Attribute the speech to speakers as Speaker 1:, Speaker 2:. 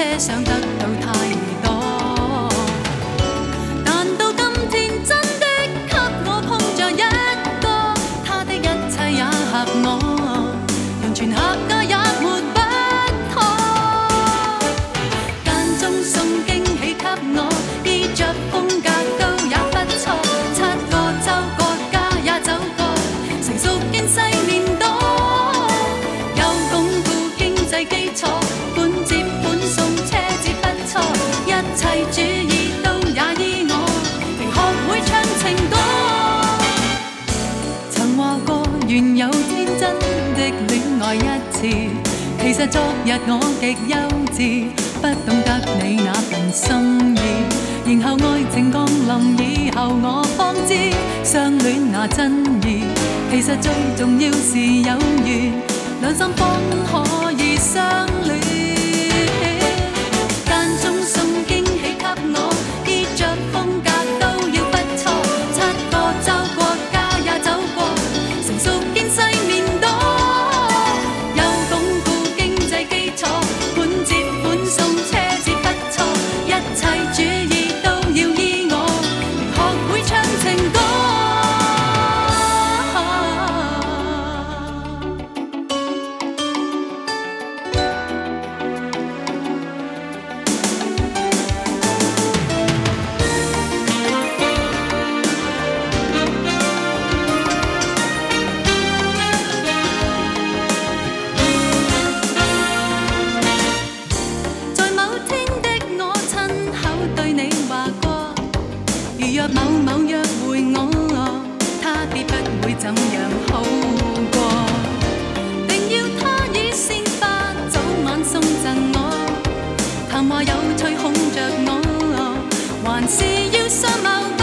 Speaker 1: 奢想得到太多。但到今天真的給我碰着一個，他的一切也合我，完全合家也沒不妥。間中送驚喜給我，衣着風格都也不錯。7個州國家也走過，成熟見世面多，有鞏固經濟基礎，本接本送車子不錯，一切主意都也依我，仍學會唱情歌。曾話過願有天真的戀愛一次，其實昨日我極幼稚，不懂得你那份心意。然後愛情降臨以後，我方知相戀那真意，其實最重要是有緣，兩心方可以相戀。間中送驚喜給我，衣着風格都要不錯，7個州國家也走過，成熟見世面多，有鞏固經濟基礎，本接本送車子不錯，一切主意都要依我，學會唱情歌。在某天的我親口對你話過，如若某某約會我，他必不會怎樣好過，定要他以鮮花早晚送贈我，談話有趣哄着我，還是要相貌。